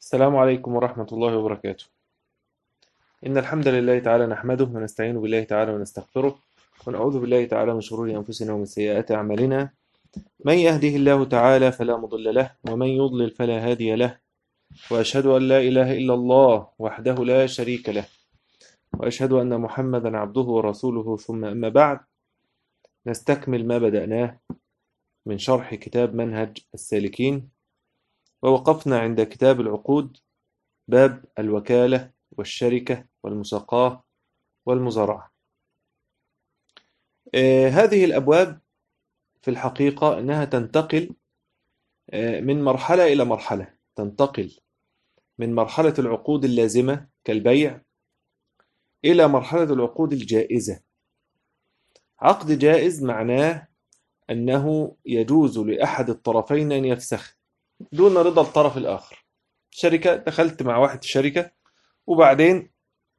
السلام عليكم ورحمة الله وبركاته. إن الحمد لله تعالى نحمده ونستعين بالله تعالى ونستغفره ونعوذ بالله تعالى من شرور أنفسنا ومن سيئات أعمالنا. من يهده الله تعالى فلا مضل له ومن يضلل فلا هادي له، وأشهد أن لا إله إلا الله وحده لا شريك له، وأشهد أن محمدا عبده ورسوله. ثم أما بعد، نستكمل ما بدأناه من شرح كتاب منهج السالكين، ووقفنا عند كتاب العقود، باب الوكالة والشركة والمساقاة والمزارعة. هذه الأبواب في الحقيقة أنها تنتقل من مرحلة إلى مرحلة، تنتقل من مرحلة العقود اللازمة كالبيع إلى مرحلة العقود الجائزة. عقد جائز معناه أنه يجوز لأحد الطرفين أن يفسخ دون رضا الطرف الآخر. شركة، دخلت مع واحد شركة وبعدين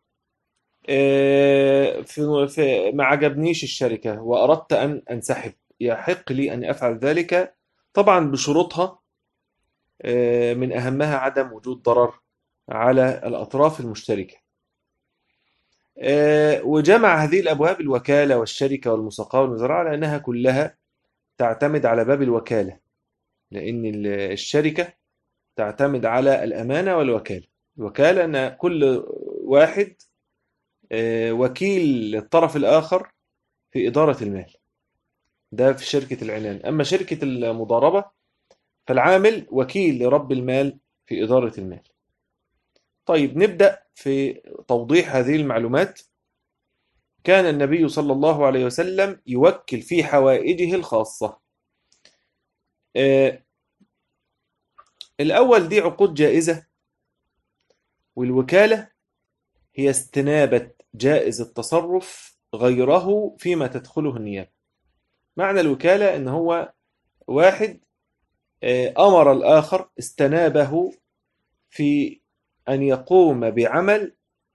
ما عجبنيش الشركة وأردت أن أنسحب، يحق لي أن أفعل ذلك طبعا بشروطها، من أهمها عدم وجود ضرر على الأطراف المشتركة. وجمع هذه الأبواب الوكالة والشركة والمساقاة والمزارعة لأنها كلها تعتمد على باب الوكالة، لأن الشركة تعتمد على الأمانة والوكالة. الوكالة أن كل واحد وكيل للطرف الآخر في إدارة المال، ده في شركة العنان. أما شركة المضاربة فالعامل وكيل لرب المال في إدارة المال. طيب، نبدأ في توضيح هذه المعلومات. كان النبي صلى الله عليه وسلم يوكل في حوائجه الخاصة. الأول دي عقود جائزة، والوكالة هي استنابة جائز التصرف غيره فيما تدخله النيابة. معنى الوكالة إن هو واحد أمر الآخر، استنابه في أن يقوم بعمل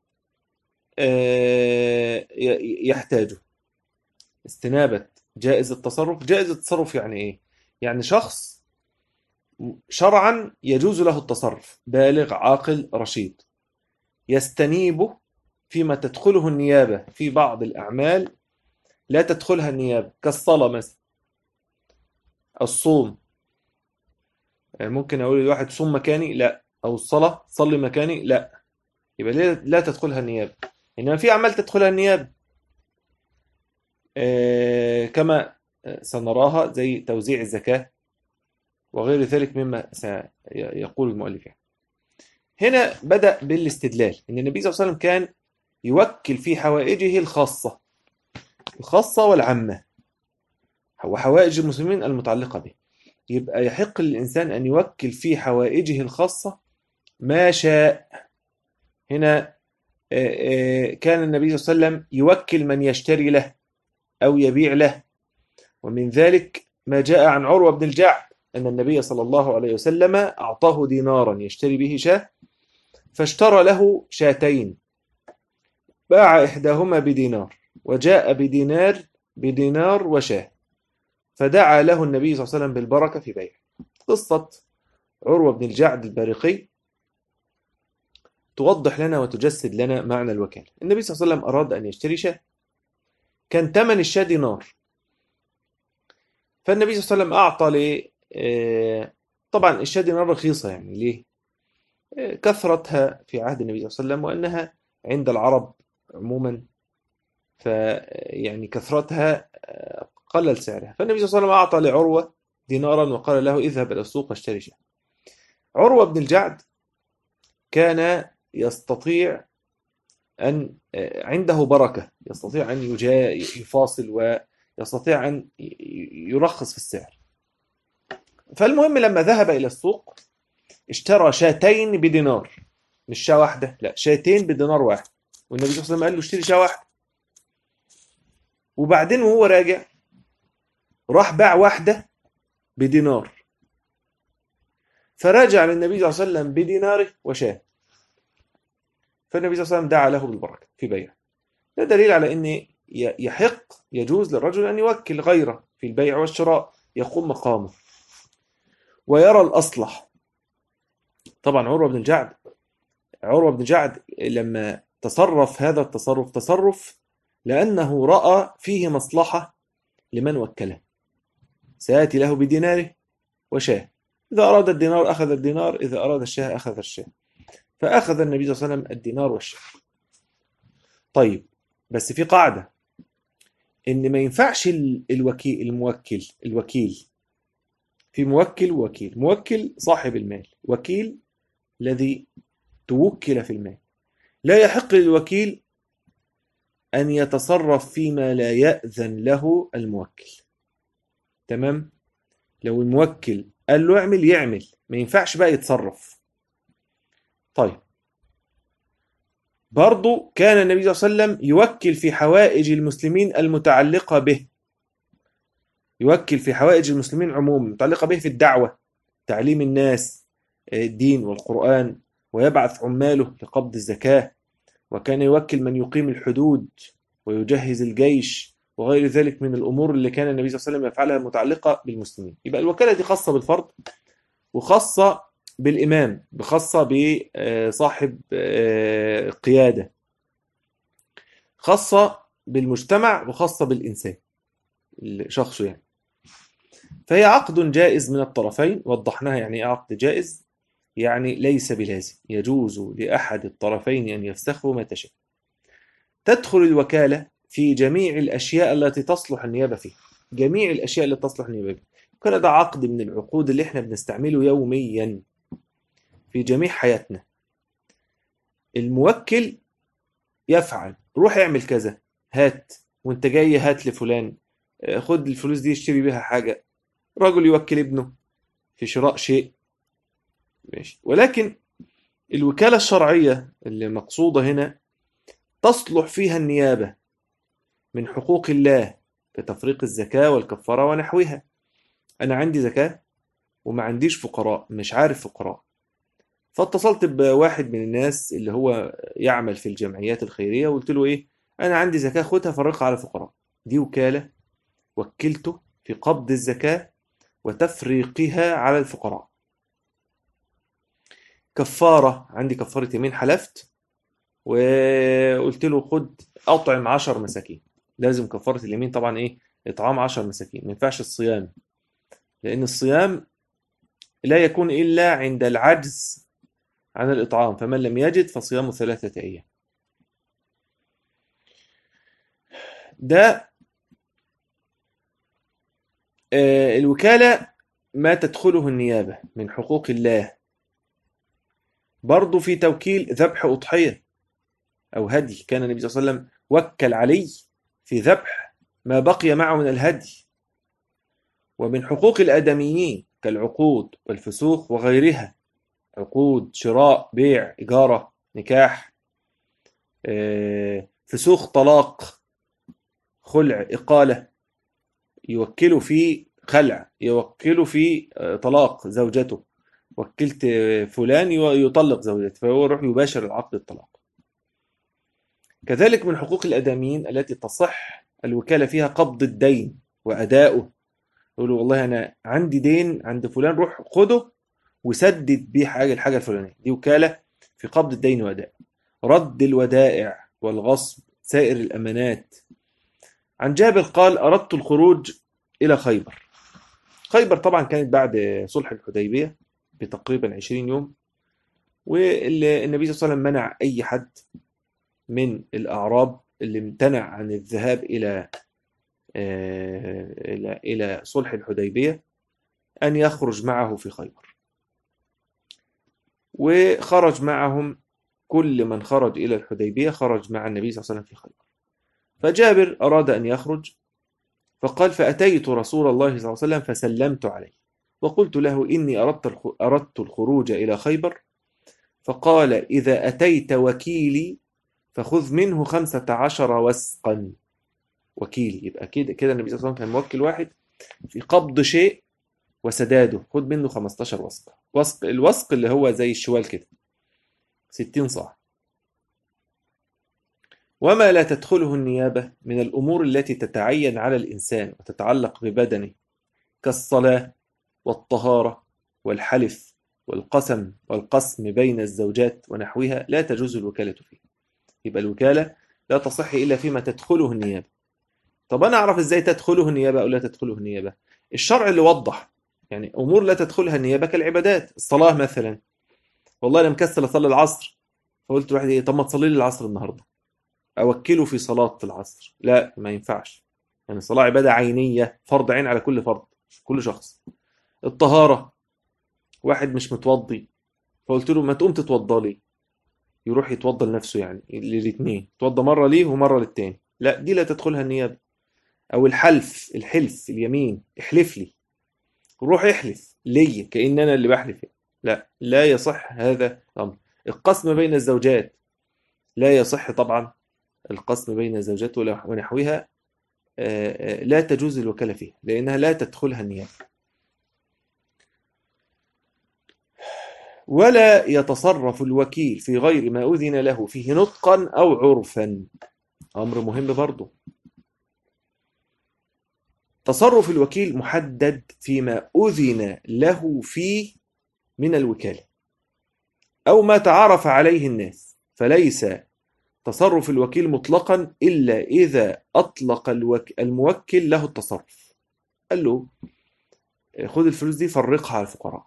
يحتاجه. استنابة جائز التصرف. جائز التصرف يعني إيه؟ يعني شخص شرعا يجوز له التصرف، بالغ عاقل رشيد، يستنيبه فيما تدخله النيابة في بعض الأعمال لا تدخلها النيابة، كالصلاة مثلا، الصوم. ممكن أقول لواحد صوم مكاني، لا، أو الصلاة صلي مكاني، لا، يبقى لا تدخلها النيابة. إنما في أعمال تدخلها النيابة، كما سنراها زي توزيع الزكاة وغير ذلك مما سيقول المؤلف. هنا بدأ بالاستدلال إن النبي صلى الله عليه وسلم كان يوكل في حوائجه الخاصة والعامة، وحوائج المسلمين المتعلقة به. يبقى يحق للإنسان أن يوكل في حوائجه الخاصة ما شاء. هنا كان النبي صلى الله عليه وسلم يوكل من يشتري له أو يبيع له، ومن ذلك ما جاء عن عروة بن الجعد أن النبي صلى الله عليه وسلم أعطاه دينارا يشتري به شاة، فاشترى له شاتين، باع إحداهما بدينار وجاء بدينار وشاه، فدعا له النبي صلى الله عليه وسلم بالبركة في بيعه. قصة عروة بن الجعد البارقي توضح لنا وتجسد لنا معنى الوكالة. النبي صلى الله عليه وسلم أراد أن يشتري شاة، كان ثمن الشاة دينار، فالنبي صلى الله عليه وسلم أعطى طبعا الشاة دينار رخيصة، يعني ليه؟ كثرتها في عهد النبي صلى الله عليه وسلم، وأنها عند العرب عموما فيعني كثرتها قلل سعرها. فالنبي صلى الله عليه وسلم أعطى لعروة دينارا وقال له اذهب إلى السوق واشتري شاة. عروة بن الجعد كان يستطيع أن عنده بركة، يستطيع أن يفاصل ويستطيع أن يرخص في السعر. فالمهم لما ذهب إلى السوق اشترى شاتين بدينار، مش شاة واحدة، لا، شاتين بدينار واحد، والنبي صلى الله عليه وسلم قال له اشتري شاة واحدة. وبعدين وهو راجع راح باع واحدة بدينار، فرجع للنبي صلى الله عليه وسلم بديناره وشاه، فالنبي صلى الله عليه وسلم دعا له بالبركة في بيعه. ده دليل على أن يجوز للرجل أن يوكل غيره في البيع والشراء، يقوم مقامه ويرى الأصلح. طبعا عروة بن جعد لما تصرف هذا التصرف تصرف لأنه رأى فيه مصلحة لمن وكله. سيأتي له بديناره وشاه، إذا أراد الدينار أخذ الدينار، إذا أراد الشاه أخذ الشاه، فأخذ النبي صلى الله عليه وسلم الدينار والشاه. طيب، بس في قاعدة، إن ما ينفعش الوكيل في موكل ووكيل. موكل صاحب المال، وكيل الذي توكل في المال. لا يحق للوكيل أن يتصرف فيما لا يأذن له الموكل. تمام؟ لو الموكل قال له اعمل يعمل، ما ينفعش بقى يتصرف. طيب، برضو كان النبي صلى الله عليه وسلم يوكل في حوائج المسلمين المتعلقة به. يوكل في حوائج المسلمين عموما متعلقة به في الدعوة، تعليم الناس الدين والقرآن، ويبعث عماله لقبض الزكاة، وكان يوكل من يقيم الحدود ويجهز الجيش وغير ذلك من الأمور اللي كان النبي صلى الله عليه وسلم يفعلها متعلقة بالمسلمين. يبقى الوكالة دي خاصة بالفرد، وخاصة بالإمام، بخاصة بصاحب قيادة، خاصة بالمجتمع، وخاصة بالإنسان شخصه يعني. فهي عقد جائز من الطرفين. وضحناها يعني ايه عقد جائز، يعني ليس بلازم، يجوز لأحد الطرفين أن يفسخوا ما تشاء. تدخل الوكالة في جميع الأشياء التي تصلح النيابة فيها، جميع الأشياء التي تصلح النيابة فيها. كان ده عقد من العقود اللي احنا بنستعمله يوميا في جميع حياتنا. الموكل يفعل، روح اعمل كذا، هات، وانت جاي هات لفلان، خد الفلوس دي اشتري بيها حاجة. رجل يوكل ابنه في شراء شيء، ماشي. ولكن الوكالة الشرعية اللي مقصودة هنا تصلح فيها النيابة من حقوق الله كتفريق الزكاة والكفارة ونحوها. أنا عندي زكاة وما عنديش فقراء، مش عارف فقراء، فاتصلت بواحد من الناس اللي هو يعمل في الجمعيات الخيرية وقلت له إيه، أنا عندي زكاة خدها فرقها على فقراء. دي وكالة، وكلته في قبض الزكاة وتفريقها على الفقراء. كفارة، عندي كفارة يمين، حلفت وقلت له خد أطعم 10 مساكين. لازم كفارة اليمين طبعا إيه، إطعام 10 مساكين، ما ينفعش الصيام، لأن الصيام لا يكون إلا عند العجز عن الإطعام، فمن لم يجد فصيام 3 أيام. ده الوكالة ما تدخله النيابة من حقوق الله. برضو في توكيل ذبح أضحية أو هدي، كان النبي صلى الله عليه وسلم وكل علي في ذبح ما بقي معه من الهدي. ومن حقوق الآدميين كالعقود والفسوق وغيرها، عقود شراء، بيع، إجارة، نكاح، فسوق، طلاق، خلع، إقالة، يوكله في خلع، يوكله في طلاق زوجته، وكلت فلان يطلق زوجته، فهو يروح يباشر العقد الطلاق. كذلك من حقوق الآدميين التي تصح الوكالة فيها قبض الدين وأداؤه. يقولوا والله أنا عندي دين عند فلان، روح خده وسدد بيه الحاجة الفلانية. دي وكالة في قبض الدين وأداؤه. رد الودائع والغصب، سائر الأمانات. عن جابر قال أردت الخروج إلى خيبر. خيبر طبعا كانت بعد صلح الحديبية بتقريبا 20 يوم، والنبي صلى الله عليه وسلم منع أي حد من الأعراب اللي امتنع عن الذهاب إلى صلح الحديبية أن يخرج معه في خيبر. وخرج معهم كل من خرج إلى الحديبية، خرج مع النبي صلى الله عليه وسلم في خيبر. فجابر أراد أن يخرج، فقال فأتيت رسول الله صلى الله عليه وسلم فسلمت عليه وقلت له إني أردت الخروج إلى خيبر. فقال إذا أتيت وكيلي فخذ منه 15 وسقا. وكيلي يبقى كده النبي صلى الله عليه وسلم كان موكل واحد في قبض شيء وسداده، خذ منه 15 وسق. الوسق اللي هو زي الشوال كده، 60 صاع. وما لا تدخله النيابة من الأمور التي تتعين على الإنسان وتتعلق ببدنه، كالصلاة والطهارة والحلف والقسم بين الزوجات ونحوها لا تجوز الوكالة فيه. يبقى الوكالة لا تصح إلا فيما تدخله النيابة. طب أنا أعرف إزاي تدخله النيابة أو لا تدخله النيابة؟ الشرع اللي وضح يعني أمور لا تدخلها النيابة كالعبادات. الصلاة مثلا، والله أنا مكسل أصلي العصر، فقلت لواحد إيه، طب ما تصلي لي العصر النهاردة، أوكله في صلاة العصر. لا، ما ينفعش، يعني الصلاة عبادة عينية، فرض عين على كل فرد، كل شخص. الطهارة، واحد مش متوضي فقلت له ما تقوم تتوضى لي، يروح يتوضى لنفسه، يعني للاثنين، يتوضى مرة ليه ومرة للتاني. لا، دي لا تدخلها النيابة. أو الحلف اليمين، احلف لي، روح احلف لي كأن أنا اللي بحلف يعني. لا، لا يصح هذا الأمر. القسم بين الزوجات لا يصح طبعا، القسم بين الزوجات ونحوها لا تجوز الوكالة فيها لأنها لا تدخلها النيابة. ولا يتصرف الوكيل في غير ما أذن له فيه نطقا أو عرفا. أمر مهم برضو. تصرف الوكيل محدد فيما أذن له فيه من الوكالة أو ما تعارف عليه الناس، فليس تصرف الوكيل مطلقا إلا إذا أطلق الموكل له التصرف. قال له خذ الفلوس دي فرقها على الفقراء،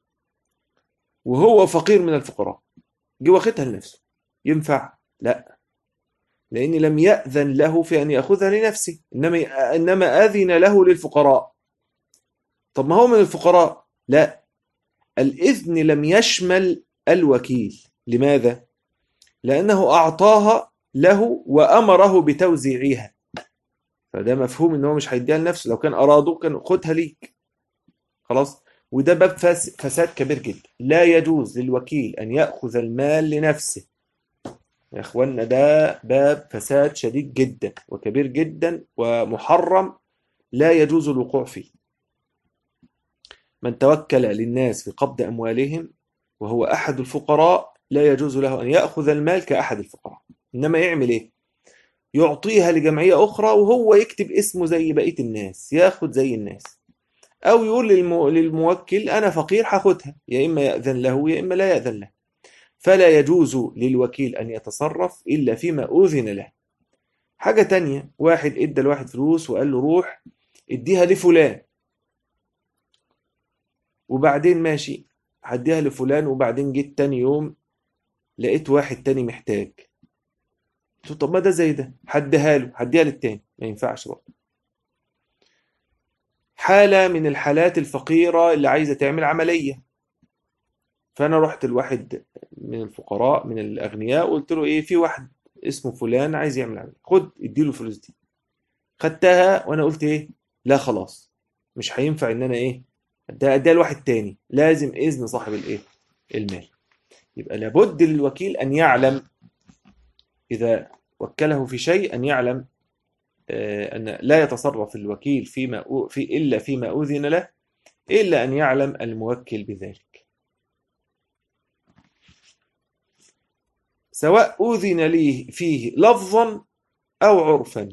وهو فقير من الفقراء، جه واخدها لنفسه، ينفع؟ لا، لأن لم يأذن له في أن يأخذها لنفسه، إنما أذن له للفقراء. طب ما هو من الفقراء، لا، الإذن لم يشمل الوكيل. لماذا؟ لأنه أعطاها له وأمره بتوزيعها، فده مفهوم إن هو مش هيديها لنفسه، لو كان أراده كان خدها ليك خلاص. وده باب فساد كبير جدا. لا يجوز للوكيل أن يأخذ المال لنفسه يا إخوانا، ده باب فساد شديد جدا وكبير جدا ومحرم، لا يجوز الوقوع فيه. من توكل للناس في قبض أموالهم وهو أحد الفقراء لا يجوز له أن يأخذ المال كأحد الفقراء، إنما يعمل إيه؟ يعطيها لجمعية أخرى وهو يكتب اسمه زي بقية الناس، ياخد زي الناس، أو يقول للموكل أنا فقير هاخدها، يا إما يأذن له يا إما لا يأذن له. فلا يجوز للوكيل أن يتصرف إلا فيما أذن له. حاجة تانية، واحد إدى لواحد فلوس وقال له روح اديها لفلان، وبعدين ماشي هديها لفلان، وبعدين جيت تاني يوم لقيت واحد تاني محتاج، قلت له طب ما ده زي ده، هديها له، هديها للتاني، ما ينفعش برضه. حالة من الحالات الفقيرة اللي عايزة تعمل عملية، فأنا رحت لواحد من الفقراء من الأغنياء وقلت له إيه، في واحد اسمه فلان عايز يعمل عملية، خد اديله الفلوس دي. خدتها وأنا قلت إيه، لا خلاص مش هينفع إن أنا إيه أديها لواحد تاني، لازم إذن صاحب الإيه المال. يبقى لابد للوكيل أن يعلم إذا وكله في شيء، أن يعلم أن لا يتصرف الوكيل إلا فيما أذن له، إلا أن يعلم الموكل بذلك، سواء أذن لي فيه لفظا أو عرفا.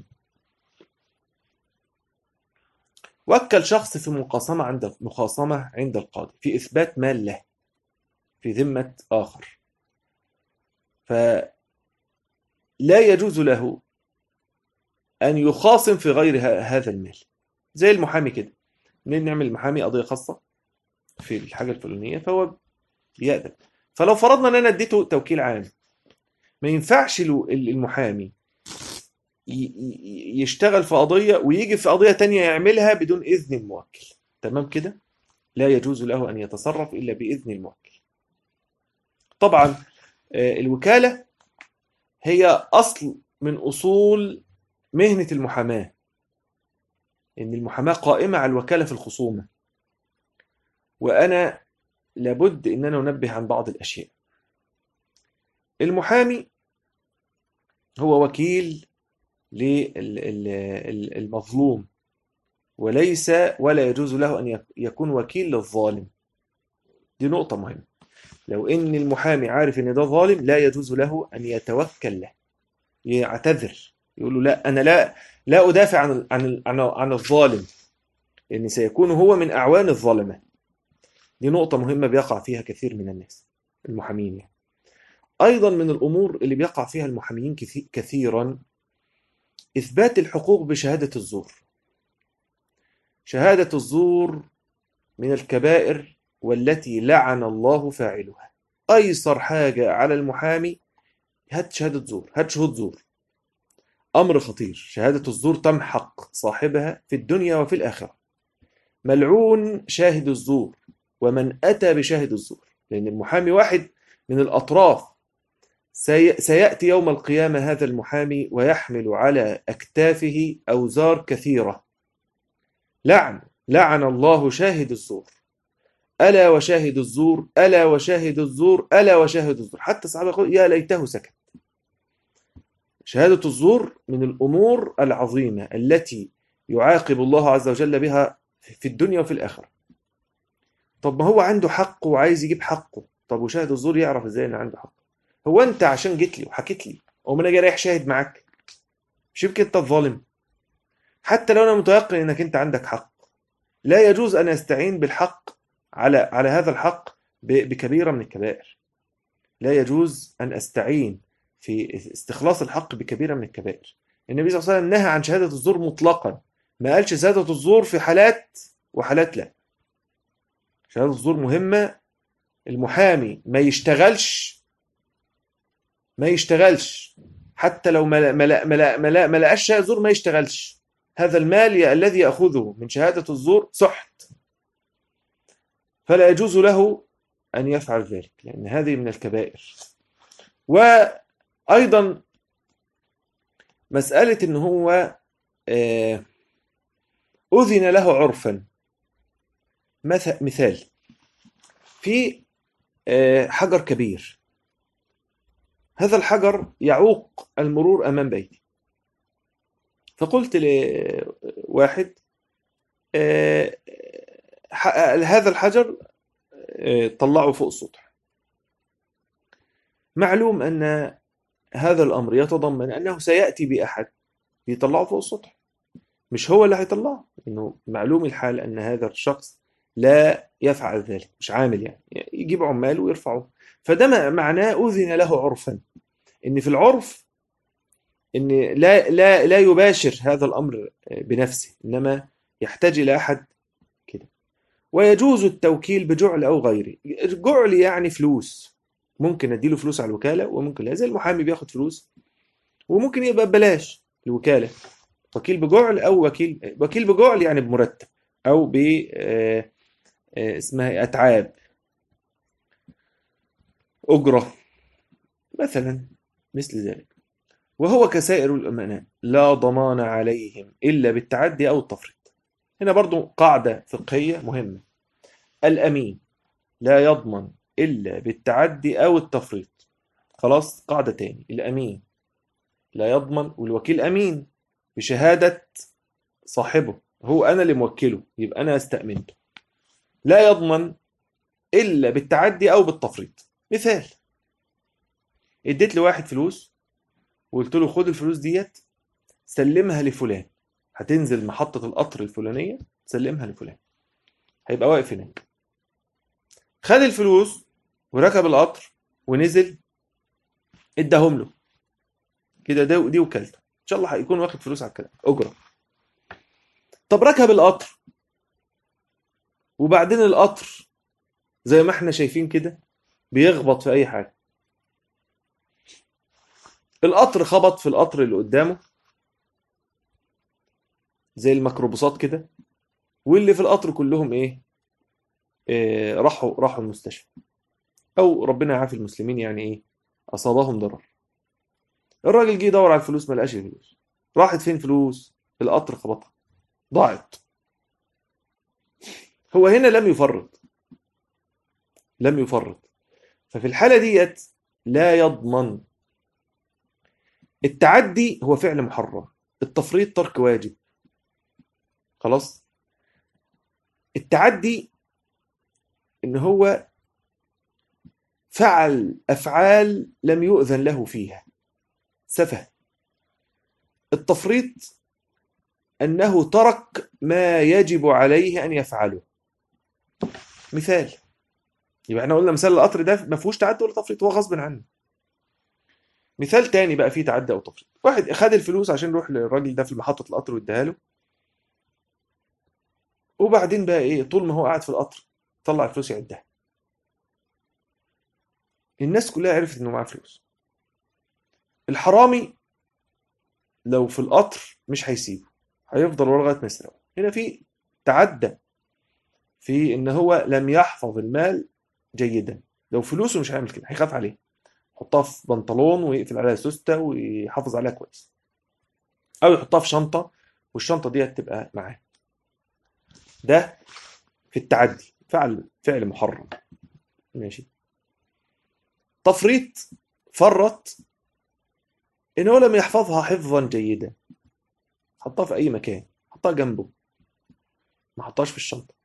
وكل شخص في مخاصمة عند القاضي في إثبات مال له في ذمة آخر، فلا يجوز له أن يخاصم في غير هذا المال. زي المحامي كده، نعمل المحامي قضية خاصة في الحاجة الفلانية فهو بيأذن. فلو فرضنا أن أنا اديته توكيل عام، ما ينفعش المحامي يشتغل في قضية ويجي في قضية تانية يعملها بدون إذن الموكل. تمام كده؟ لا يجوز له أن يتصرف إلا بإذن الموكل. طبعا الوكالة هي أصل من أصول مهنة المحاماة، إن المحاماة قائمة على الوكالة في الخصومة. وأنا لابد إن أنا أنبه عن بعض الأشياء. المحامي هو وكيل للمظلوم، ولا يجوز له أن يكون وكيل للظالم. دي نقطة مهمة. لو إن المحامي عارف إن ده ظالم لا يجوز له أن يتوكل له، يعتذر، يقول له لا أنا لا أدافع عن الظالم، لأن سيكون هو من أعوان الظالمة. دي نقطة مهمة بيقع فيها كثير من الناس المحامين يعني. أيضا من الأمور اللي بيقع فيها المحامين كثيرا إثبات الحقوق بشهادة الزور. شهادة الزور من الكبائر والتي لعن الله فاعلها. أيسر حاجة على المحامي هات شهادة زور، هات شهود زور. أمر خطير. شهادة الزور تمحق صاحبها في الدنيا وفي الآخرة. ملعون شاهد الزور ومن أتى بشاهد الزور، لأن المحامي واحد من الأطراف. سيأتي يوم القيامة هذا المحامي ويحمل على أكتافه أوزار كثيرة. لعن الله شاهد الزور. ألا وشاهد الزور، ألا وشاهد الزور، ألا وشاهد الزور. حتى الصحابة يقول يا ليته سكت. شهادة الزور من الأمور العظيمة التي يعاقب الله عز وجل بها في الدنيا وفي الآخرة. طب ما هو عنده حق وعايز يجيب حقه، طب وشاهد الزور يعرف ازاي ان عنده حق؟ هو انت عشان جيت لي وحكيت لي او انا جاي رايح شاهد معاك، مش يمكن انت الظالم؟ حتى لو انا متيقن انك انت عندك حق، لا يجوز ان يستعين بالحق على هذا الحق بكبيرة من الكبائر. لا يجوز ان استعين في استخلاص الحق بكبيرة من الكبائر. النبي صلى الله عليه وسلم نهى عن شهادة الزور مطلقا، ما قالش شهادة الزور في حالات وحالات لا. شهادة الزور مهمة. المحامي ما يشتغلش حتى لو ما لقاش شهادة زور، ما يشتغلش. هذا المال الذي يأخذه من شهادة الزور سحت، فلا يجوز له أن يفعل ذلك، لأن هذه من الكبائر. وأيضا مسألة إن هو أذن له عرفا. مثال في حجر كبير، هذا الحجر يعوق المرور أمام بيتي، فقلت لواحد هذا الحجر طلعه فوق السطح. معلوم أن هذا الأمر يتضمن أنه سيأتي بأحد يطلعه فوق السطح، مش هو اللي هيطلعه، إنه معلوم الحال أن هذا الشخص لا يفعل ذلك، مش عامل يعني يجيب عمال ويرفعه. فده معناه أذن له عرفا، إن في العرف إن لا يباشر هذا الأمر بنفسه، إنما يحتاج إلى أحد كده. ويجوز التوكيل بجعل أو غيره. جعل يعني فلوس، ممكن أديله فلوس على الوكالة، وممكن لا، زي المحامي بياخد فلوس، وممكن يبقى ببلاش الوكالة. وكيل بجعل أو وكيل بجعل يعني بمرتب، أو ب اسمها أتعاب، أجرة مثلا، مثل ذلك. وهو كسائر الأمناء لا ضمان عليهم إلا بالتعدي أو التفريط. هنا برضو قاعدة فقهية مهمة. الأمين لا يضمن إلا بالتعدي أو التفريط. خلاص، قاعدة تاني، الأمين لا يضمن، والوكيل أمين بشهادة صاحبه، هو أنا اللي موكله، يبقى أنا استأمنته. لا يضمن إلا بالتعدي أو بالتفريط. مثال، اديت لواحد فلوس وقلت له خد الفلوس ديت سلمها لفلان، هتنزل محطة القطر الفلانية تسلمها لفلان، هيبقى واقف هناك. خد الفلوس وركب القطر ونزل، اداهم له كده، دي وكالته، ان شاء الله هيكون واخد فلوس على الكلام، اجره. طب ركب القطر، وبعدين القطر زي ما احنا شايفين كده بيخبط في اي حاجه. القطر خبط في القطر اللي قدامه زي الميكروباصات كده، واللي في القطر كلهم راحوا المستشفى، او ربنا يعافي المسلمين يعني اصابهم ضرر. الراجل جه يدور على الفلوس، ما لقاش الفلوس. راحت فين فلوس؟ القطر خبطها، ضاعت. هو هنا لم يفرط. ففي الحالة ديت لا يضمن. التعدي هو فعل محرم، التفريط ترك واجب. خلاص، التعدي ان هو فعل افعال لم يؤذن له فيها، سفه. التفريط انه ترك ما يجب عليه ان يفعله. مثال، يبقى احنا قلنا مثال القطر ده ما فيهوش تعدي ولا تفريط، هو غصب عنه. مثال تاني بقى فيه تعدي او تفريط، واحد خد الفلوس عشان يروح للراجل ده في محطة القطر واداها له، وبعدين بقى ايه، طول ما هو قاعد في القطر طلع الفلوس يعدها. الناس كلها عرفت انه معاه فلوس. الحرامي لو في القطر مش هيسيبه، هيفضل ورا لغايه ما يسرقه. هنا في تعدى في ان هو لم يحفظ المال جيدا. لو فلوسه مش هيعمل كده، هيخاف عليه، يحطها في بنطلون ويقفل عليها سوسته ويحافظ عليها كويس، او يحطها في شنطه والشنطه دي تبقى معاه. ده في التعدي، فعل محرم. ماشي. تفريط، فرط ان هو لم يحفظها حفظا جيدا، حطها في اي مكان، حطها جنبه، ما حطهاش في الشنطه.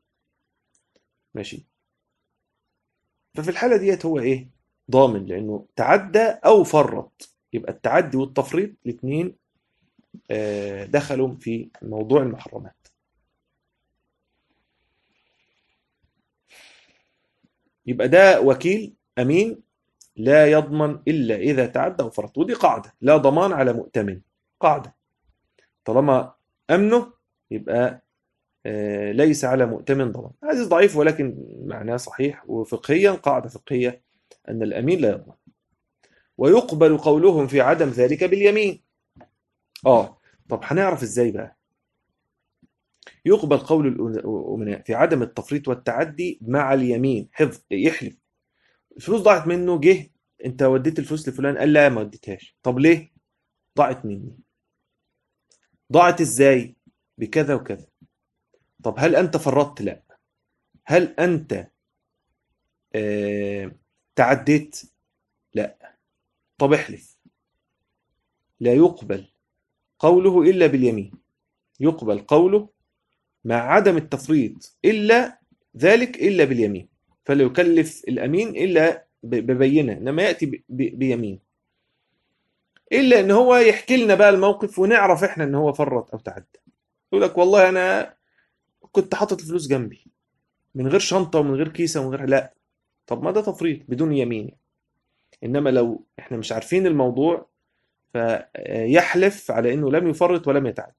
ماشي. ففي الحاله ديت هو ايه، ضامن، لانه تعدى او فرط. يبقى التعدي والتفريط الاثنين دخلوا في موضوع المحرمات. يبقى ده وكيل امين لا يضمن الا اذا تعدى وفرط، ودي قاعده، لا ضمان على مؤتمن. قاعده، طالما امنه يبقى ليس على مؤتمن ضمان. حديث ضعيف ولكن معناه صحيح، وفقهيا قاعده فقهيه ان الامين لا يضمن. ويقبل قولهم في عدم ذلك باليمين. طب هنعرف ازاي بقى؟ يقبل قول الأمناء في عدم التفريط والتعدي مع اليمين، حفظ، يحلف. الفلوس ضاعت منه، جه انت وديت الفلوس لفلان، قال لا ما وديتهاش. طب ليه؟ ضاعت مني. ضاعت ازاي؟ بكذا وكذا. طب هل انت فرطت؟ لا. هل انت آه تعديت؟ لا. طب احلف. لا يقبل قوله الا باليمين. يقبل قوله مع عدم التفريط إلا ذلك إلا باليمين. فلا يكلف الأمين إلا ببينة، إنما يأتي بيمين. إلا إن هو يحكي لنا بقى الموقف ونعرف إحنا إن هو فرط أو تعدى. يقول لك والله أنا كنت حاطط الفلوس جنبي من غير شنطة ومن غير كيسة ومن غير، لا. طب ما ده تفريط بدون يمين. إنما لو إحنا مش عارفين الموضوع فيحلف على إنه لم يفرط ولم يتعدى.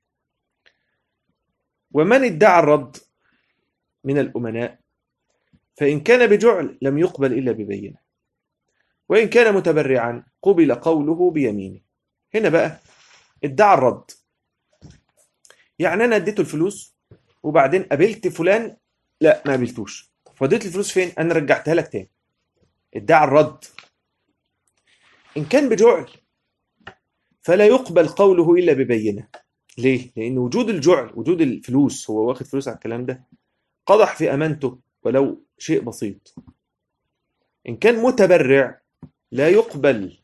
ومن ادعى الرد من الأمناء فإن كان بجعل لم يقبل إلا ببينة، وإن كان متبرعا قبل قوله بيمينه. هنا بقى ادعى الرد، يعني أنا اديته الفلوس وبعدين قابلت فلان، لا ما قابلتوش. فديت الفلوس فين؟ أنا رجعتها لك تاني. ادعى الرد. إن كان بجعل فلا يقبل قوله إلا ببينة. ليه؟ لأن وجود الجعل، وجود الفلوس، هو واخد فلوس على الكلام ده، قدح في أمانته ولو شيء بسيط. إن كان متبرع لا يقبل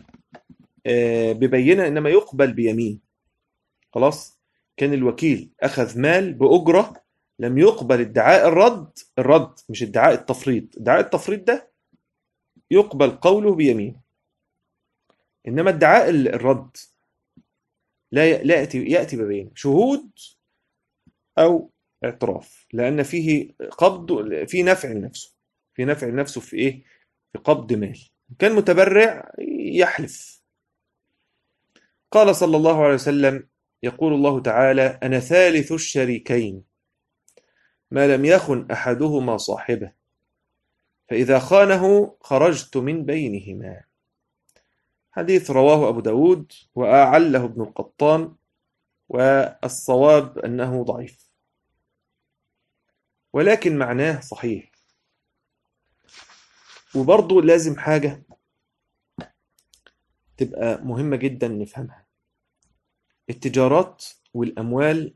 ببينة، إنما يقبل بيمين. خلاص. كان الوكيل أخذ مال بأجرة، لم يقبل ادعاء الرد مش ادعاء التفريط. ادعاء التفريط ده يقبل قوله بيمين، إنما ادعاء الرد لا يأتي ببينة، شهود أو اعتراف، لأن فيه قبض، في نفع لنفسه، في نفع لنفسه في إيه؟ في قبض مال. كان متبرع يحلف. قال صلى الله عليه وسلم: يقول الله تعالى: أنا ثالث الشريكين ما لم يخن أحدهما صاحبه، فإذا خانه خرجت من بينهما. حديث رواه أبو داود وأعله ابن القطان، والصواب أنه ضعيف، ولكن معناه صحيح. وبرضه لازم حاجة تبقى مهمة جدا نفهمها: التجارات والأموال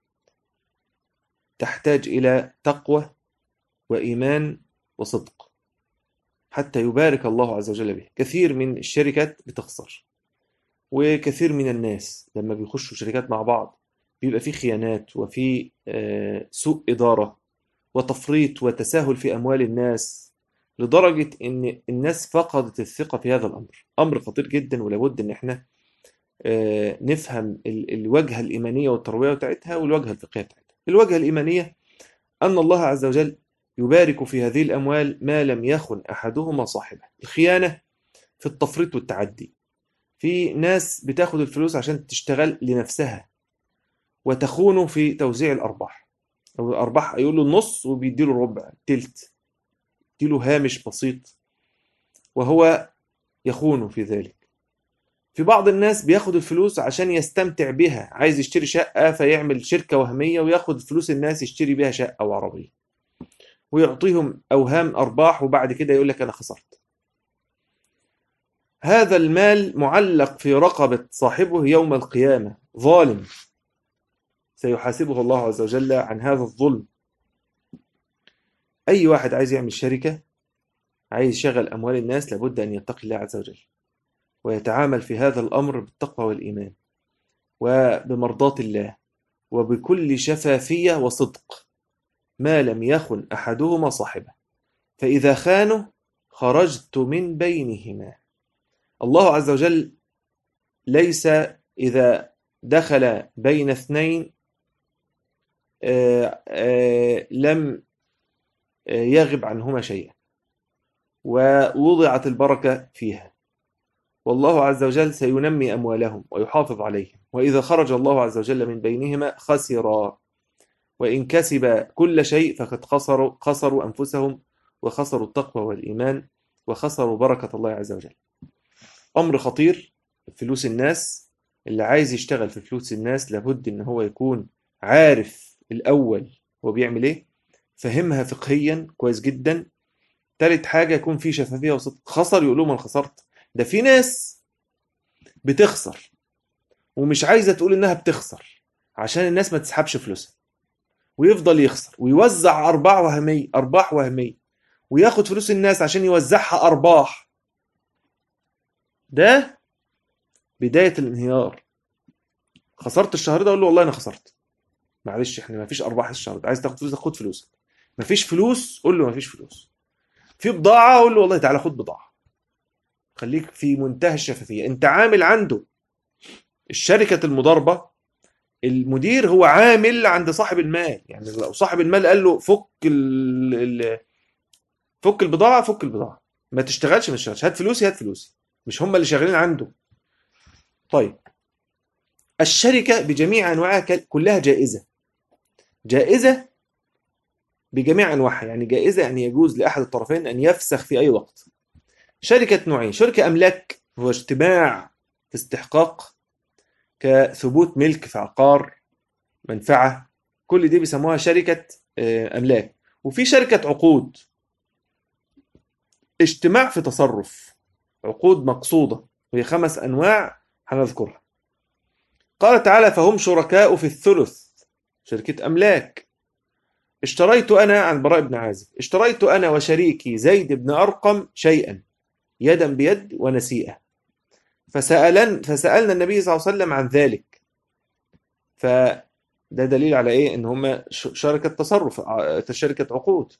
تحتاج إلى تقوى وإيمان وصدق حتى يبارك الله عز وجل به. كثير من الشركات بتخسر، وكثير من الناس لما بيخشوا شركات مع بعض بيبقى في خيانات وفي سوء إدارة وتفريط وتساهل في أموال الناس، لدرجة إن الناس فقدت الثقة في هذا الأمر. أمر خطير جدا، ولابد إن إحنا نفهم الوجهة الإيمانية والتربوية بتاعتها والوجهة الفقهية بتاعتها. الوجهة الإيمانية أن الله عز وجل يبارك في هذه الأموال ما لم يخن أحدهما صاحبه. الخيانة في التفريط والتعدي. في ناس بتاخد الفلوس عشان تشتغل لنفسها وتخونه في توزيع الأرباح، أو الأرباح يقول له النص وبيديله ربع تلت، يديله هامش بسيط وهو يخونه في ذلك. في بعض الناس بياخد الفلوس عشان يستمتع بها، عايز يشتري شقة فيعمل شركة وهمية وياخد فلوس الناس يشتري بها شقة وعربية ويعطيهم أوهام أرباح وبعد كده يقول لك أنا خسرت. هذا المال معلق في رقبة صاحبه يوم القيامة، ظالم سيحاسبه الله عز وجل عن هذا الظلم. أي واحد عايز يعمل شركة، عايز يشغل أموال الناس، لابد أن يتقي الله عز وجل ويتعامل في هذا الأمر بالتقوى والإيمان وبمرضاة الله وبكل شفافية وصدق، ما لم يخن أحدهما صاحبه، فإذا خانوا خرجت من بينهما. الله عز وجل ليس إذا دخل بين اثنين لم يغب عنهما شيئا ووضعت البركة فيها، والله عز وجل سينمي أموالهم ويحافظ عليهم. وإذا خرج الله عز وجل من بينهما خسرا، وإن كسب كل شيء فقد خسروا أنفسهم وخسروا التقوى والإيمان وخسروا بركة الله عز وجل. أمر خطير فلوس الناس. اللي عايز يشتغل في فلوس الناس لابد إن هو يكون عارف الأول هو بيعمل إيه، فهمها فقهيا كويس جدا. تالت حاجة يكون في شفافية وصدق. خسر يقول لهم أنا خسرت. ده في ناس بتخسر ومش عايزة تقول إنها بتخسر عشان الناس ما تسحبش فلوسها، ويفضل يخسر ويوزع أرباح وهمية وياخد فلوس الناس عشان يوزعها أرباح. ده بداية الانهيار. خسرت الشهر ده أقول له والله أنا خسرت، معلش احنا ما فيش أرباح الشهر ده، عايز تاخد فلوسك خد فلوسك. ما فيش فلوس قول له ما فيش فلوس. في بضاعة قول له والله تعالى خد بضاعة. خليك في منتهى الشفافية. انت عامل عنده الشركة المضاربة، المدير هو عامل عند صاحب المال. يعني لو صاحب المال قال له فك البضاعة، فك البضاعة، ما تشتغلش ما تشتغلش، هات فلوسي هات فلوسي، مش هم اللي شغالين عنده. طيب الشركة بجميع أنواعها كلها جائزة، جائزة بجميع أنواعها. يعني جائزة يعني يجوز لأحد الطرفين أن يفسخ في أي وقت. شركة نوعين: شركة أملاك هو اجتماع في استحقاق كثبوت ملك في عقار منفعة، كل دي بيسموها شركة أملاك. وفي شركة عقود، اجتماع في تصرف، عقود مقصودة، وهي 5 أنواع هنذكرها. قال تعالى فهم شركاء في الثلث، شركة أملاك. اشتريت أنا عن براء بن عازب، اشتريت أنا وشريكي زيد بن أرقم شيئا يدا بيد ونسيئة، فسألنا النبي صلى الله عليه وسلم عن ذلك. فده دليل على إيه؟ إن هم شركة تصرف، شركة عقود.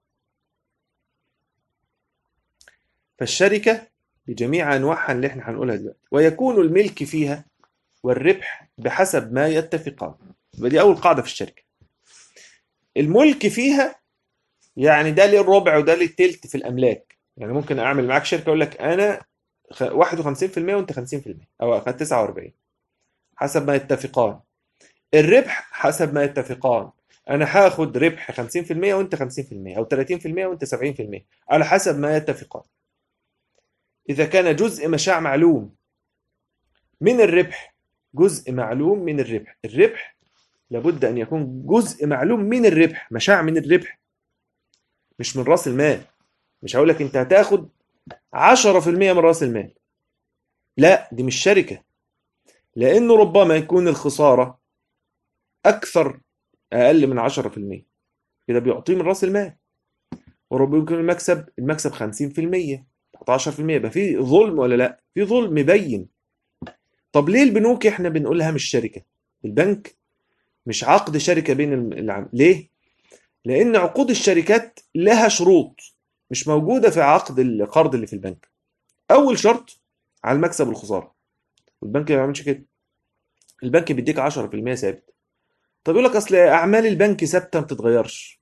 فالشركة بجميع أنواعها اللي احنا هنقولها دلوقتي، ويكون الملك فيها والربح بحسب ما يتفقان. دي أول قاعدة في الشركة. الملك فيها يعني ده ليه الربع وده ليه التلت في الأملاك. يعني ممكن أعمل معاك شركة أقول لك أنا 51% وأنت 50% أو 49 حسب ما يتفقان. الربح حسب ما يتفقان، أنا هاخد ربح 50% وأنت 50% أو 30% وأنت 70% على حسب ما يتفقان. إذا كان جزء مشاع معلوم من الربح، جزء معلوم من الربح، الربح لابد أن يكون جزء معلوم من الربح، مشاع من الربح، مش من رأس المال. مش هقول لك أنت هتاخد 10% من رأس المال، لا دي مش شركة، لأنه ربما يكون الخسارة أكثر، أقل من 10%، كده بيعطيه من رأس المال. وربما يكون المكسب 50%، 10%، يبقى في ظلم ولا لا؟ في ظلم مبين. طب ليه البنوك احنا بنقولها مش شركة؟ البنك مش عقد شركة بين العام. ليه؟ لأن عقود الشركات لها شروط مش موجودة في عقد القرض اللي في البنك. أول شرط على المكسب والخسارة، والبنك ما بيعملش كده. البنك بيديك 10% ثابت. طب يقول لك أصل أعمال البنك ثابتة ما بتتغيرش.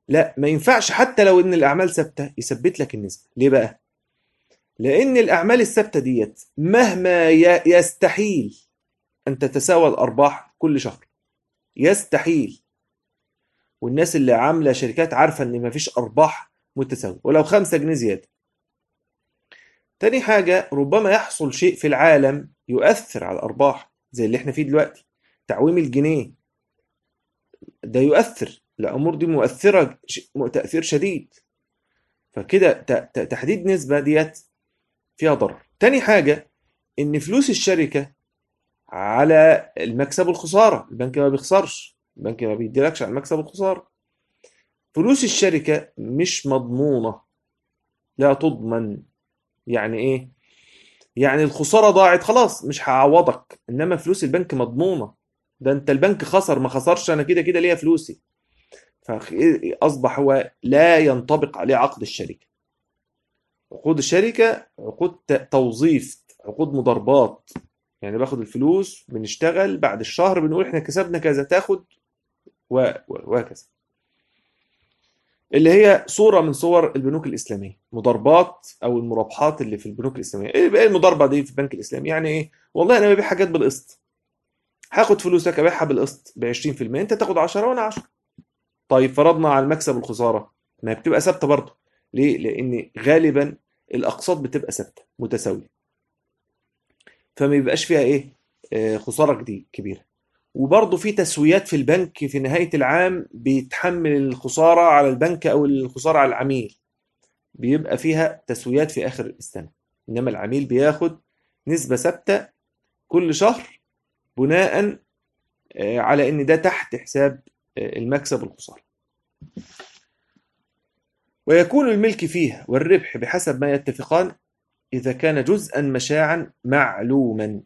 لا، ما ينفعش حتى لو ان الاعمال ثابته يثبت لك النسبه. ليه بقى؟ لان الاعمال الثابته ديت مهما يستحيل ان تتساوى الارباح كل شهر، يستحيل. والناس اللي عامله شركات عارفه ان مفيش ارباح متساويه ولو 5 جنيه زياده. تاني حاجه، ربما يحصل شيء في العالم يؤثر على الارباح زي اللي احنا فيه دلوقتي، تعويم الجنيه ده يؤثر. الامور دي مؤثره تاثير شديد، فكده تحديد نسبه ديت فيها ضرر. تاني حاجه، ان فلوس الشركه على المكسب والخساره، البنك ما بيخسرش، البنك ما بيديلكش على المكسب والخساره. فلوس الشركه مش مضمونه، لا تضمن. يعني ايه؟ يعني الخساره ضاعت خلاص مش هعوضك، انما فلوس البنك مضمونه. ده انت البنك خسر ما خسرش، انا كده كده ليا فلوسي. فاصبح هو لا ينطبق عليه عقد الشركه. عقود الشركه عقود توظيف، عقود مضاربات. يعني باخد الفلوس، بنشتغل، بعد الشهر بنقول احنا كسبنا كذا، تاخد وهكذا. اللي هي صورة من صور البنوك الإسلامية، مضاربات أو المرابحات اللي في البنوك الإسلامية. إيه المضاربة دي في البنك الإسلامي؟ يعني إيه؟ والله أنا ببيع حاجات بالقسط، هاخد فلوسك أبيعها بالقسط ب 20%، أنت تاخد 10 وأنا 10. طيب فرضنا على المكسب والخسارة، ما بتبقى ثابتة برضه. ليه؟ لأن غالبا الأقساط بتبقى ثابتة متساوية، فما بيبقاش فيها إيه؟ خسارة كبيرة. وبرضه في تسويات في البنك في نهاية العام، بيتحمل الخسارة على البنك أو الخسارة على العميل، بيبقى فيها تسويات في آخر السنة. إنما العميل بياخد نسبة ثابتة كل شهر بناء على إن ده تحت حساب المكسب والخسارة. ويكون الملك فيها والربح بحسب ما يتفقان إذا كان جزءا مشاعا معلوما.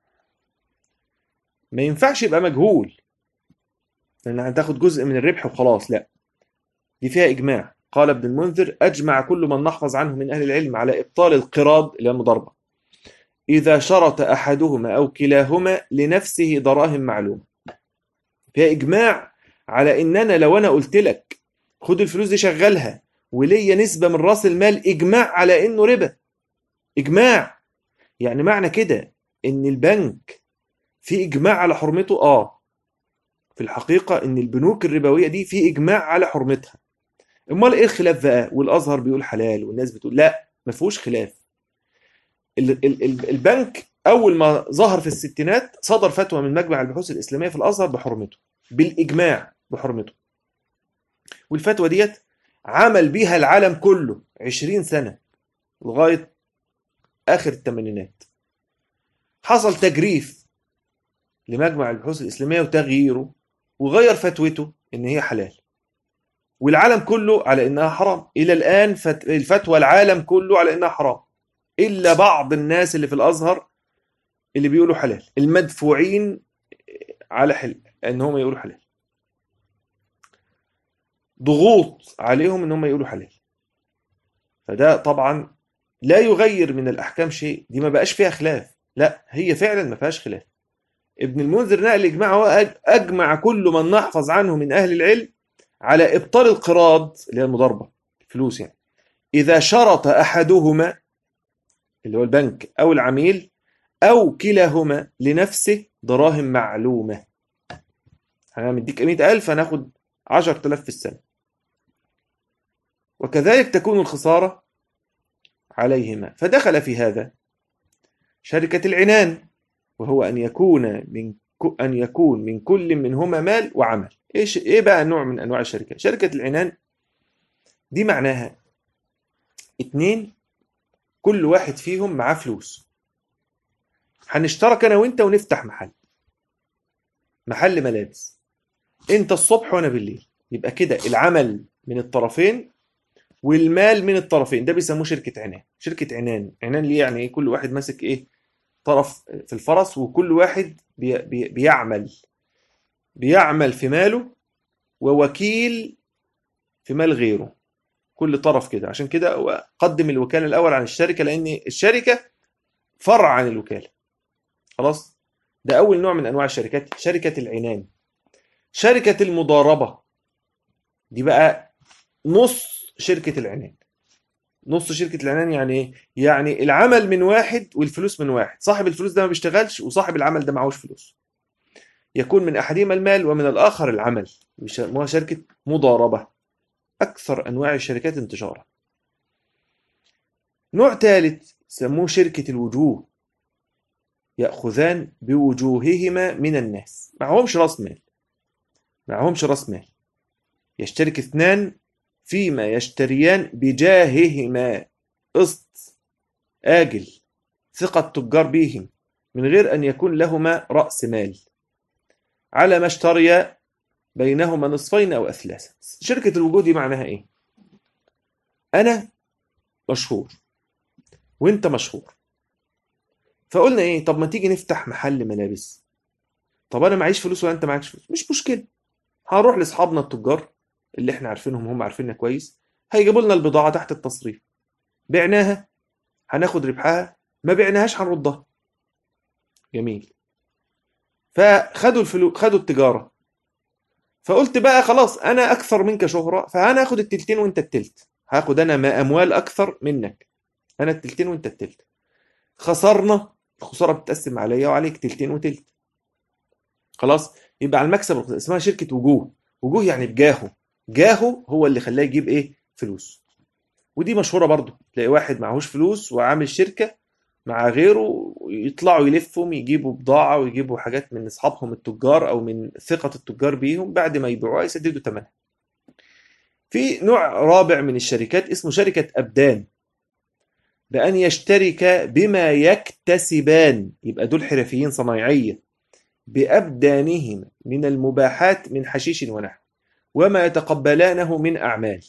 ما ينفعش يبقى مجهول، لأن هتاخد جزء من الربح وخلاص، لا، دي فيها إجماع. قال ابن المنذر: أجمع كل من نحفظ عنه من أهل العلم على إبطال القراض اللي هي المضاربة إذا شرط أحدهما أو كلاهما لنفسه دراهم معلومة. فيها إجماع على إن أنا لو أنا قلت لك خد الفلوس دي شغلها وليا نسبة من رأس المال، إجماع على إنه ربا. إجماع. يعني معنى كده إن البنك في إجماع على حرمته؟ في الحقيقة إن البنوك الربوية دي في إجماع على حرمتها. امال ايه الخلاف بقى؟ والازهر بيقول حلال والناس بتقول لا، ما فيهوش خلاف. البنك اول ما ظهر في الستينات صدر فتوى من مجمع البحوث الاسلاميه في الازهر بحرمته، بالاجماع بحرمته. والفتوى ديت عمل بيها العالم كله 20 سنه لغايه اخر الثمانينات. حصل تجريف لمجمع البحوث الاسلاميه وتغييره، وغير فتوته ان هي حلال، والعالم كله على انها حرام. الى الان الفتوى العالم كله على انها حرام، الا بعض الناس اللي في الازهر اللي بيقولوا حلال، المدفوعين على ان هم يقولوا حلال، ضغوط عليهم ان هم يقولوا حلال. فده طبعا لا يغير من الاحكام شيء، دي ما بقاش فيها خلاف، لا هي فعلا ما فيهاش خلاف. ابن المنذر نقل اجماع، هو اجمع كل من نحفظ عنه من اهل العلم على ابطال القراض اللي هي المضاربه، فلوس يعني، اذا شرط احدهما اللي هو البنك او العميل او كلاهما لنفسه دراهم معلومه. انا مديك 100,000 هناخد 10,000 في السنه. وكذلك تكون الخساره عليهما. فدخل في هذا شركه العنان، وهو ان يكون من كل منهما مال وعمل. ايه بقى نوع من انواع الشركه؟ شركه العنان دي معناها اتنين كل واحد فيهم معاه فلوس، هنشترك انا وانت ونفتح محل ملابس، انت الصبح وانا بالليل. يبقى كده العمل من الطرفين والمال من الطرفين، ده بيسموه شركة عنان. شركة عنان ليه؟ يعني ايه؟ كل واحد ماسك ايه؟ طرف في الفرس، وكل واحد بيعمل في ماله ووكيل في مال غيره، كل طرف كده. عشان كده هو قدم الوكالة الأول عن الشركة، لأن الشركة فرع عن الوكالة. خلاص، ده أول نوع من أنواع الشركات، شركة العنان. شركة المضاربة دي بقى نص شركة العنان. نص شركة العنان يعني ايه؟ يعني العمل من واحد والفلوس من واحد، صاحب الفلوس ده ما بيشتغلش وصاحب العمل ده معهوش فلوس. يكون من أحدهما المال ومن الآخر العمل، بيسموها شركة مضاربة. أكثر أنواع الشركات انتشارا. نوع ثالث سموه شركة الوجوه، يأخذان بوجوههما من الناس، معهمش راس مال. معهمش راس مال، يشترك اثنان فيما يشتريان بجاههما، قسط آجل، ثقة تجار بهم من غير أن يكون لهما رأس مال، على ما اشتريا بينهما نصفين أو أثلاثا. شركة الوجوه دي معناها إيه؟ أنا مشهور وأنت مشهور، فقلنا إيه؟ طب ما تيجي نفتح محل ملابس. طب أنا معيش فلوس ولا أنت معكش فلوس، مش مشكلة، هنروح لأصحابنا التجار اللي إحنا عارفينهم، هم عارفيننا كويس، هيجيبوا لنا البضاعة تحت التصريف. بعناها هناخد ربحها، ما بعناهاش هنردها. جميل. فخدوا الفلوس، خدوا التجارة. فقلت بقى خلاص انا اكثر منك شهرة، فانا هاخد التلتين وانت التلت، هاخد انا ما اموال اكثر منك، انا التلتين وانت التلت. خسرنا، الخسارة بتتقسم عليا وعليك، تلتين وتلت. خلاص، يبقى على المكسب. اسمها شركة وجوه. وجوه يعني بجاهه، جاهه هو اللي خلاه يجيب ايه؟ فلوس. ودي مشهورة برضو، تلاقي واحد معهوش فلوس وعامل شركة مع غيره، يطلعوا يلفهم يجيبوا بضاعة ويجيبوا حاجات من أصحابهم التجار أو من ثقة التجار بيهم، بعد ما يبيعوها يسددوا ثمنها. في نوع رابع من الشركات اسمه شركة أبدان، بأن يشترك بما يكتسبان، يبقى دول حرفيين صنايعية، بأبدانهم من المباحات من حشيش ونحو، وما يتقبلانه من أعمال.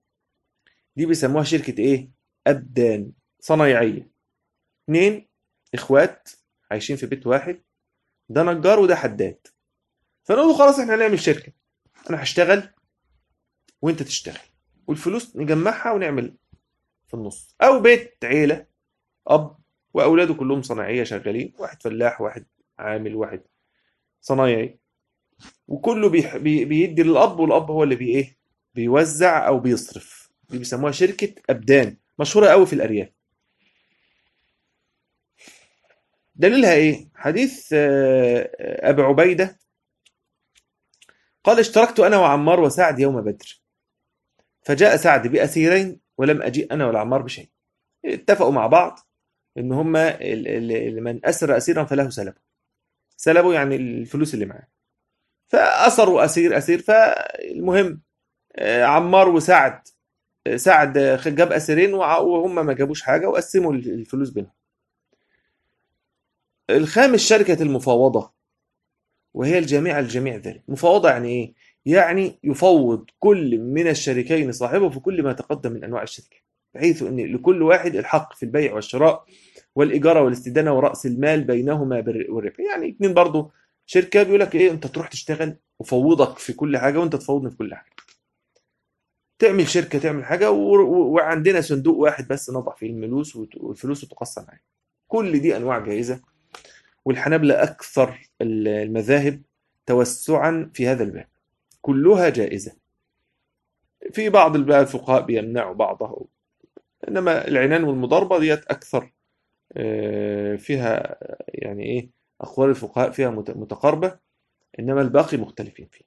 دي بيسموها شركة إيه؟ أبدان صنايعية. اتنين إخوات عايشين في بيت واحد، ده نجار وده حداد، فنقول له خلاص احنا هنعمل شركة، أنا هشتغل وأنت تشتغل، والفلوس نجمعها ونعمل في النص. أو بيت عيلة، أب وأولاده كلهم صناعية شغالين، واحد فلاح واحد عامل واحد صنايعي، وكله بيدي للأب، والأب هو اللي إيه؟ بيوزع أو بيصرف. دي بيسموها شركة أبدان، مشهورة قوي في الأرياف. دليلها إيه؟ حديث أبي عبيدة قال اشتركت أنا وعمار وسعد يوم بدر، فجاء سعد بأسيرين ولم أجيء أنا ولا عمار بشيء. اتفقوا مع بعض إن هما من أسر أسيرا فله سلبه. سلبه يعني الفلوس اللي معاه. فأسروا أسير. فالمهم عمار وسعد، سعد جاب أسيرين وهم ما جابوش حاجة، وقسموا الفلوس بينهم. الخامس شركة المفاوضة، وهي الجامعة لجميع ذلك. مفاوضة يعني إيه؟ يعني يفوض كل من الشريكين صاحبه في كل ما تقدم من أنواع الشركة، بحيث أن لكل واحد الحق في البيع والشراء والإجارة والاستدانة ورأس المال بينهما والربح. يعني اتنين برضو شركة بيقول لك إيه، أنت تروح تشتغل وفوضك في كل حاجة وأنت تفوضني في كل حاجة. تعمل شركة، تعمل حاجة، وعندنا صندوق واحد بس نضع فيه الفلوس، والفلوس تقسم عليه. كل دي أنواع جائزة، والحنابلة أكثر المذاهب توسعا في هذا الباب، كلها جائزة. في بعض الفقهاء بيمنعوا بعضها، إنما العنان والمضاربة ديت أكثر فيها يعني إيه، أقوال الفقهاء فيها متقاربة، إنما الباقي مختلفين فيه.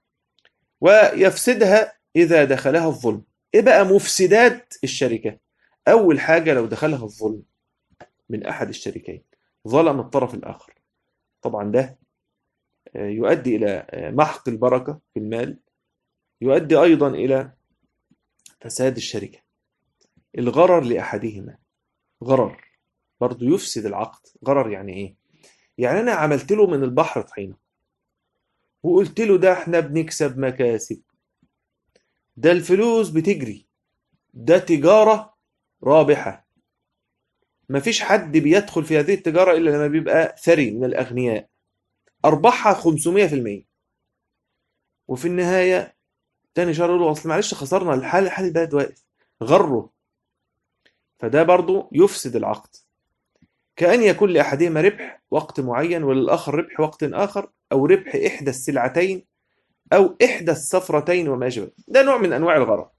ويفسدها إذا دخلها الظلم. إيه بقى مفسدات الشركة؟ أول حاجة لو دخلها الظلم من أحد الشريكين، ظلم الطرف الآخر، طبعا ده يؤدي إلى محق البركة في المال، يؤدي أيضا إلى فساد الشركة. الغرر لأحدهما، غرر برضو يفسد العقد. غرر يعني إيه؟ يعني أنا عملت له من البحر طحينة، وقلت له ده احنا بنكسب مكاسب، ده الفلوس بتجري، ده تجارة رابحة، مفيش حد بيدخل في هذه التجارة إلا لما بيبقى ثري من الأغنياء، أرباحها 500%، وفي النهاية تاني شهر يقول له أصل معلش خسرنا، حال البلد واقف. غره. فده برضو يفسد العقد. كأن يكون لأحدهما ربح وقت معين وللآخر ربح وقت آخر، أو ربح إحدى السلعتين أو إحدى السفرتين وما أشبه. ده نوع من أنواع الغرر.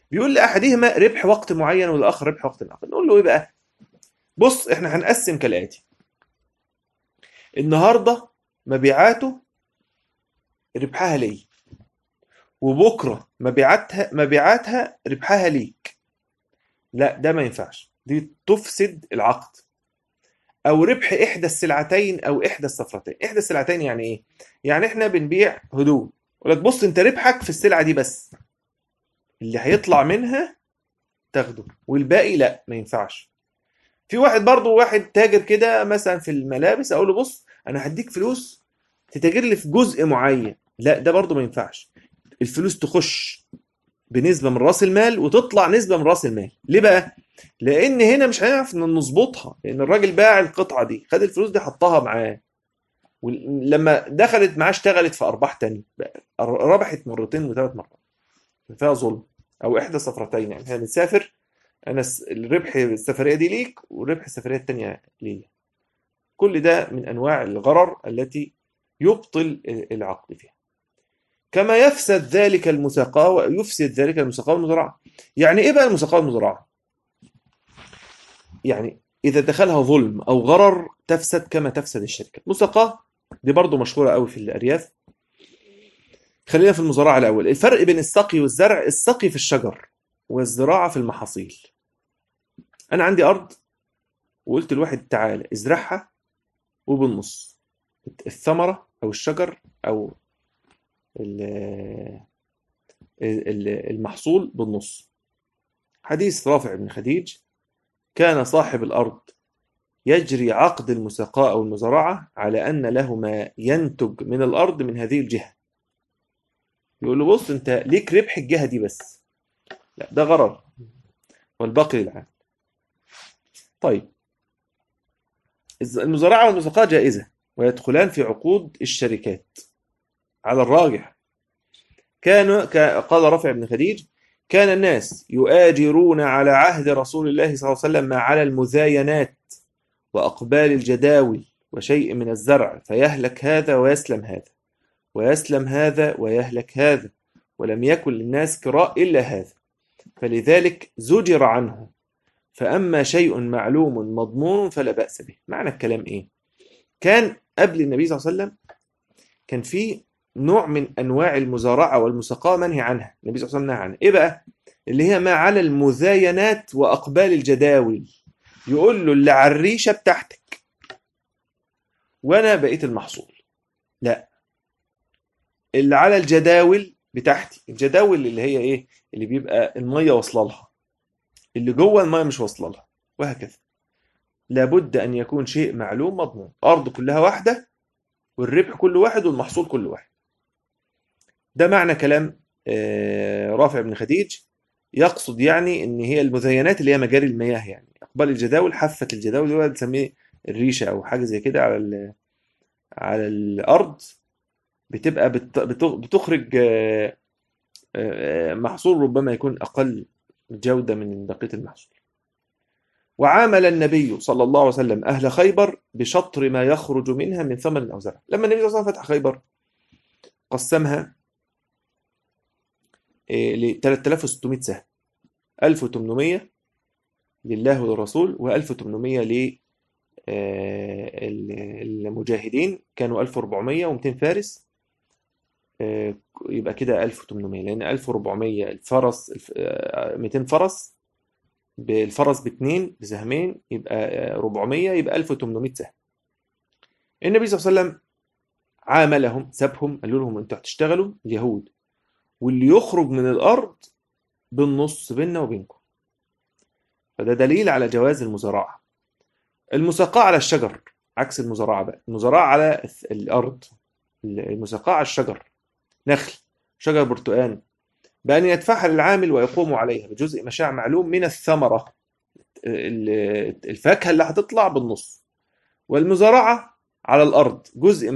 بيقول لأحدهما ربح وقت معين والآخر ربح وقت آخر. نقول له إيه بقى؟ بص إحنا هنقسم كالآتي: النهاردة مبيعاته ربحها لي، وبكرة مبيعاتها ربحها ليك. لا، ده ما ينفعش، دي تفسد العقد. أو ربح إحدى السلعتين أو إحدى الصفرتين. إحدى السلعتين يعني إيه؟ يعني إحنا بنبيع هدوم، يقول لك بص أنت ربحك في السلعة دي بس، اللي هيطلع منها تاخده والباقي لا، ما ينفعش. في واحد برضو، واحد تاجر كده مثلا في الملابس، اقول له بص انا هديك فلوس تتاجر لي في جزء معين، لا ده برضو ما ينفعش. الفلوس تخش بنسبة من راس المال وتطلع نسبة من راس المال. ليه بقى؟ لان هنا مش هنعرف ان نظبطها، لان الراجل باع القطعة دي، خد الفلوس دي حطها معاه، ولما دخلت معاه اشتغلت في ارباح تانية بقى، ربحت مرتين وثلاث مرات، فيها ظلم. او احدى صفرتين، يعني احنا بنسافر، انا الربح السفريه دي ليك والربح السفريه التانيه ليا. كل ده من انواع الغرر التي يبطل العقد فيها. كما يفسد ذلك المساقاه ويفسد ذلك المساقاه والمزارعه. يعني ايه بقى المساقاه والمزارعه؟ يعني اذا دخلها ظلم او غرر تفسد كما تفسد الشركه. المساقاه دي برضو مشهوره قوي في الارياف. خلينا في المزارعه الاول. الفرق بين السقي والزرع: السقي في الشجر والزراعه في المحاصيل. انا عندي ارض وقلت لواحد تعالى ازرعها، وبالنص الثمرة أو الشجر أو المحصول بالنص. حديث رافع بن خديج: كان صاحب الأرض يجري عقد المساقاة أو المزارعة على أن له ما ينتج من الأرض من هذه الجهة. يقول له بص أنت ليك ربح الجهة دي بس، لا ده غرر، والباقي للعام. طيب، المزارعة والمساقاة جائزة ويدخلان في عقود الشركات على الراجح. قال رافع بن خديج: كان الناس يؤاجرون على عهد رسول الله صلى الله عليه وسلم ما على المزاينات وأقبال الجداول وشيء من الزرع، فيهلك هذا ويسلم هذا، ويسلم هذا ويهلك هذا، ولم يكن للناس كراء إلا هذا، فلذلك زجر عنه. فأما شيء معلوم مضمون فلا بأس به. معنى الكلام إيه؟ كان قبل النبي صلى الله عليه وسلم كان في نوع من انواع المزارعه والمساقاه منهي عنها، النبي صلى الله عليه وسلم نهى عنها. ايه بقى؟ اللي هي ما على المزاينات واقبال الجداول. يقول له اللي على الريشه بتاعتك وانا بقيت المحصول، لا، اللي على الجداول بتاعتي. الجداول اللي هي ايه؟ اللي بيبقى الميه واصله لها، اللي جوه الميه مش واصله لها، وهكذا. لابد ان يكون شيء معلوم مضمون. ارض كلها واحده، والربح كل واحد، والمحصول كل واحد. ده معنى كلام رافع بن خديج. يقصد يعني ان هي المزينات اللي هي مجاري المياه، يعني اقبال الجداول، حافه الجداول، اللي هو بنسميه الريشه او حاجه زي كده على على الارض، بتبقى بتخرج محصول ربما يكون اقل جوده من بقيه المحصول. وعامل النبي صلى الله عليه وسلم اهل خيبر بشطر ما يخرج منها من ثمر او زرع. لما النبي صلى الله عليه وسلم فتح خيبر قسمها ل 3600 سهم: 1800 لله وللرسول، و1800 للمجاهدين، كانوا 1400 و200 فارس. يبقى كده 1800، لأن 1400 الفرس 200 فرس، بالفرس باثنين بسهمين يبقى 400، يبقى 1800 سهم. النبي صلى الله عليه وسلم عاملهم، سابهم، قالوا لهم انتوا هتشتغلوا اليهود، واللي يخرج من الأرض بالنص بيننا وبينكم. فده دليل على جواز المزارعة. المساقاة على الشجر عكس المزارعة بقى. المزارعة على الأرض، المساقاة على الشجر: نخل، شجر برتقان، بأن يدفعها للعامل ويقوم عليها بجزء مشاع معلوم من الثمرة، الفاكهة اللي هتطلع بالنص. والمزارعة على الأرض جزء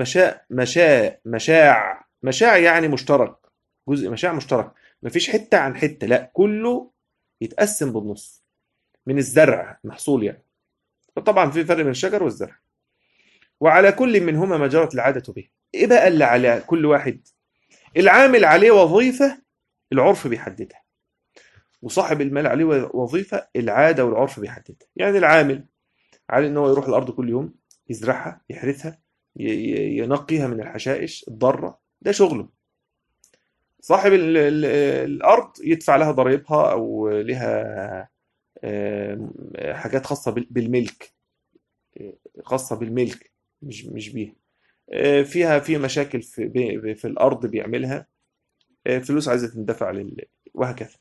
مشاع يعني مشترك، جزء مشاع مشترك، مفيش حتة عن حتة، لا كله يتقسم بالنص من الزرع، محصول يعني. فطبعا في فرق بين الشجر والزرع. وعلى كل منهما ما جرت العادة به. ايه بقى اللي على كل واحد؟ العامل عليه وظيفة العرف بيحددها، وصاحب المال عليه وظيفة العادة والعرف بيحددها. يعني العامل عليه ان هو يروح الارض كل يوم، يزرعها، يحرثها، ينقيها من الحشائش الضارة، ده شغله. صاحب الارض يدفع لها ضرائبها او لها حاجات خاصة بالملك، خاصة بالملك، مش بيها. فيها في مشاكل في الارض بيعملها، فلوس عايزة تندفع وهكذا.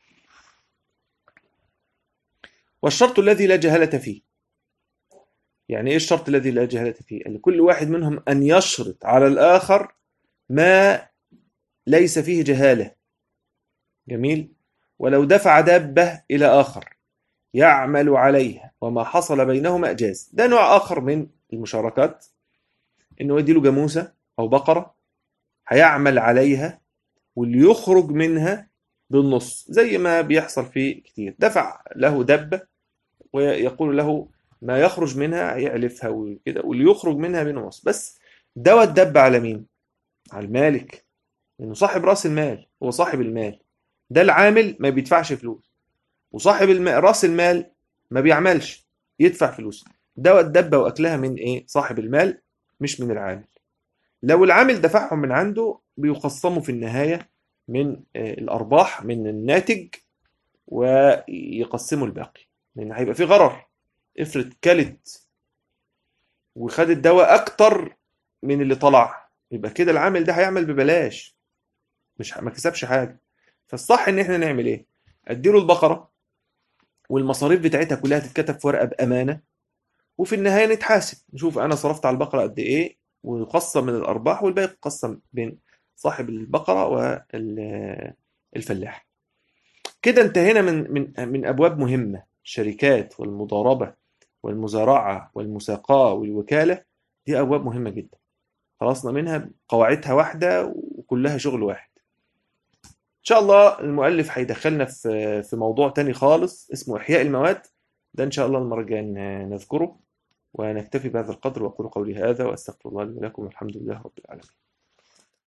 والشرط الذي لا جهالة فيه. يعني ايه الشرط الذي لا جهالة فيه؟ ان كل واحد منهم ان يشرط على الاخر ما ليس فيه جهالة. جميل. ولو دفع دابة الى اخر يعمل عليها وما حصل بينهما جاز. ده نوع اخر من المشاركات، انه يديله جاموسة او بقرة هيعمل عليها واللي يخرج منها بالنص، زي ما بيحصل فيه كتير. دفع له دبة ويقول له ما يخرج منها يعلفها وكده، واللي يخرج منها بنص بس. دوت دب على مين؟ على المالك، لانه صاحب راس المال، هو صاحب المال. ده العامل ما بيدفعش فلوس، وصاحب راس المال ما بيعملش يدفع فلوس. دوت دبه واكلها من ايه؟ صاحب المال، مش من العامل. لو العامل دفعهم من عنده بيقسموا في النهايه من الارباح من الناتج، ويقسموا الباقي، لان هيبقى في غرر. افرض كلت وخد الدواء اكتر من اللي طلع، يبقى كده العامل ده هيعمل ببلاش، مش ما كسبش حاجه. فالصح ان احنا نعمل ايه؟ اديله البقره والمصاريف بتاعتها كلها تتكتب في ورقه بامانه، وفي النهايه نتحاسب، نشوف انا صرفت على البقره قد ايه، ويقسم من الارباح، والباقي يقسم بين صاحب البقره والفلاح. كده انتهينا من ابواب مهمه: الشركات والمضاربه والمزارعه والمساقاه والوكاله. دي ابواب مهمه جدا، خلصنا منها، قواعدها واحده وكلها شغل واحد. ان شاء الله المؤلف هيدخلنا في موضوع تاني خالص اسمه احياء المواد. ده ان شاء الله المره الجايه نذكره. ونكتفي بهذا القدر، واقول قولي هذا واستغفر الله لي ولكم، والحمد لله رب العالمين.